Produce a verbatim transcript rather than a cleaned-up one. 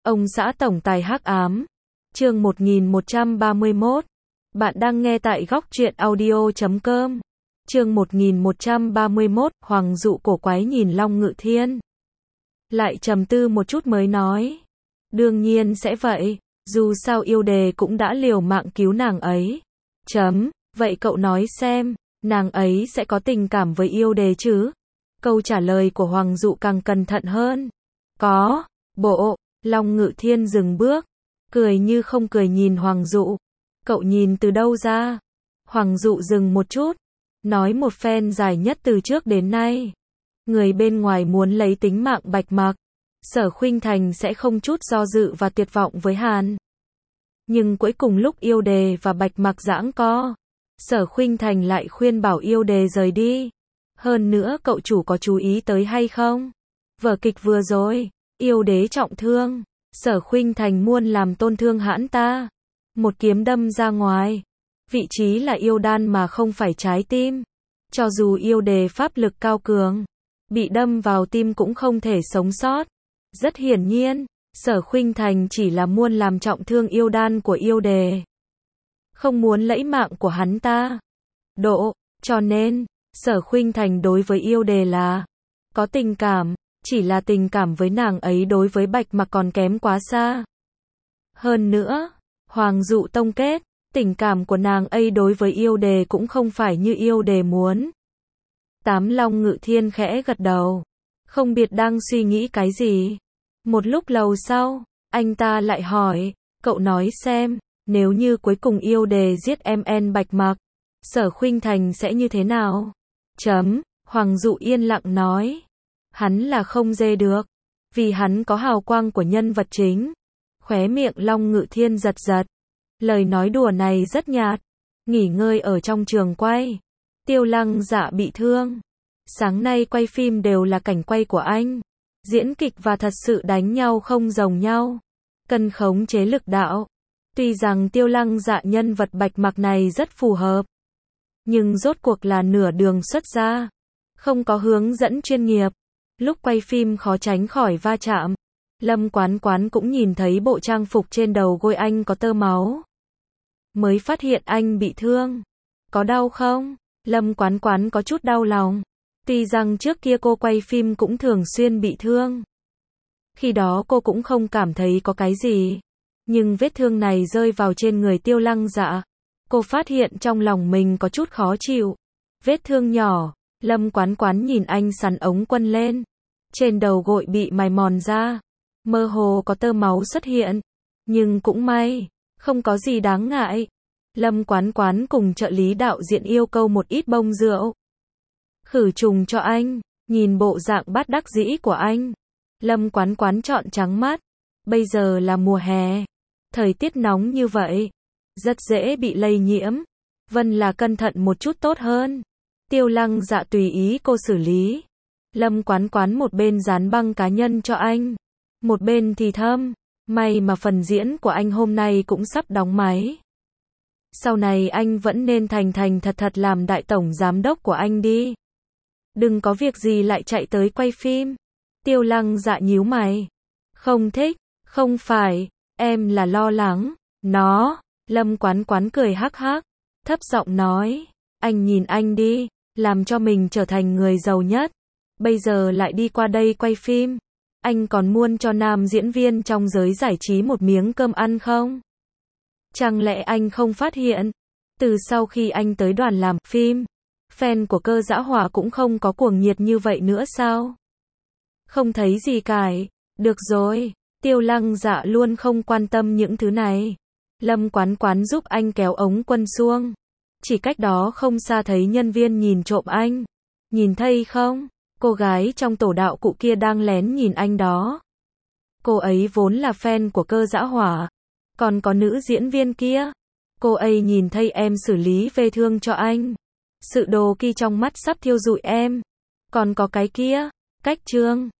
Ông xã tổng tài hắc ám. Chương một nghìn một trăm ba mươi mốt. Bạn đang nghe tại góc truyện audio chấm com. Chương một nghìn một trăm ba mươi mốt, Hoàng dụ cổ quái nhìn Long Ngự Thiên. Lại trầm tư một chút mới nói. Đương nhiên sẽ vậy, dù sao yêu đề cũng đã liều mạng cứu nàng ấy. Chấm, vậy cậu nói xem, nàng ấy sẽ có tình cảm với yêu đề chứ? Câu trả lời của Hoàng dụ càng cẩn thận hơn. Có, bộ, Long Ngự Thiên dừng bước, cười như không cười nhìn Hoàng dụ. Cậu nhìn từ đâu ra? Hoàng dụ dừng một chút, nói một phen dài nhất từ trước đến nay. Người bên ngoài muốn lấy tính mạng Bạch Mặc, Sở Khuynh Thành sẽ không chút do dự và tuyệt vọng với Hàn. Nhưng cuối cùng lúc yêu đề và Bạch Mặc giãng co, Sở Khuynh Thành lại khuyên bảo yêu đề rời đi. Hơn nữa cậu chủ có chú ý tới hay không? Vở kịch vừa rồi, yêu đế trọng thương, Sở Khuynh Thành muôn làm tôn thương hãn ta. Một kiếm đâm ra ngoài. Vị trí là yêu đan mà không phải trái tim. Cho dù yêu đề pháp lực cao cường, bị đâm vào tim cũng không thể sống sót. Rất hiển nhiên, Sở Khuynh Thành chỉ là muôn làm trọng thương yêu đan của yêu đề, không muốn lấy mạng của hắn ta. Độ, cho nên, Sở Khuynh Thành đối với yêu đề là có tình cảm, chỉ là tình cảm với nàng ấy đối với Bạch Mặc còn kém quá xa. Hơn nữa, Hoàng dụ tông kết, tình cảm của nàng ấy đối với yêu đề cũng không phải như yêu đề muốn. Tám Long Ngự Thiên khẽ gật đầu, không biết đang suy nghĩ cái gì. Một lúc lâu sau, anh ta lại hỏi, cậu nói xem, nếu như cuối cùng yêu đề giết em en Bạch Mặc, Sở Khuynh Thành sẽ như thế nào? Chấm, Hoàng dụ yên lặng nói, hắn là không dê được, vì hắn có hào quang của nhân vật chính. Khóe miệng Long Ngự Thiên giật giật. Lời nói đùa này rất nhạt. Nghỉ ngơi ở trong trường quay, Tiêu Lăng Dạ bị thương. Sáng nay quay phim đều là cảnh quay của anh. Diễn kịch và thật sự đánh nhau không giống nhau. Cần khống chế lực đạo. Tuy rằng Tiêu Lăng Dạ nhân vật Bạch Mặc này rất phù hợp, nhưng rốt cuộc là nửa đường xuất ra, không có hướng dẫn chuyên nghiệp. Lúc quay phim khó tránh khỏi va chạm. Lâm Quán Quán cũng nhìn thấy bộ trang phục trên đầu gối anh có tơ máu, mới phát hiện anh bị thương. Có đau không? Lâm Quán Quán có chút đau lòng. Tuy rằng trước kia cô quay phim cũng thường xuyên bị thương, khi đó cô cũng không cảm thấy có cái gì. Nhưng vết thương này rơi vào trên người Tiêu Lăng Dạ, cô phát hiện trong lòng mình có chút khó chịu. Vết thương nhỏ. Lâm Quán Quán nhìn anh sắn ống quân lên, trên đầu gội bị mài mòn ra, mơ hồ có tơ máu xuất hiện. Nhưng cũng may, không có gì đáng ngại. Lâm Quán Quán cùng trợ lý đạo diễn yêu cầu một ít bông rượu khử trùng cho anh. Nhìn bộ dạng bất đắc dĩ của anh, Lâm Quán Quán trọn trắng mắt. Bây giờ là mùa hè, thời tiết nóng như vậy, rất dễ bị lây nhiễm. Vân là cẩn thận một chút tốt hơn. Tiêu Lăng Dạ tùy ý cô xử lý. Lâm Quán Quán một bên dán băng cá nhân cho anh, một bên thì thầm, may mà phần diễn của anh hôm nay cũng sắp đóng máy. Sau này anh vẫn nên thành thành thật thật làm đại tổng giám đốc của anh đi. Đừng có việc gì lại chạy tới quay phim. Tiêu Lăng Dạ nhíu mày. Không thích, không phải, em là lo lắng. Nó, Lâm Quán Quán cười hắc hắc, thấp giọng nói, anh nhìn anh đi, làm cho mình trở thành người giàu nhất. Bây giờ lại đi qua đây quay phim. Anh còn muốn cho nam diễn viên trong giới giải trí một miếng cơm ăn không? Chẳng lẽ anh không phát hiện, từ sau khi anh tới đoàn làm phim, fan của Cơ Dã Hỏa cũng không có cuồng nhiệt như vậy nữa sao? Không thấy gì cả. Được rồi, Tiêu Lăng Dạ luôn không quan tâm những thứ này. Lâm Quán Quán giúp anh kéo ống quân xuông. Chỉ cách đó không xa thấy nhân viên nhìn trộm anh. Nhìn thấy không? Cô gái trong tổ đạo cụ kia đang lén nhìn anh đó. Cô ấy vốn là fan của Cơ Dã Hỏa. Còn có nữ diễn viên kia, cô ấy nhìn thấy em xử lý vết thương cho anh. Sự đồ kỳ trong mắt sắp thiêu rụi em. Còn có cái kia, Cách Trương,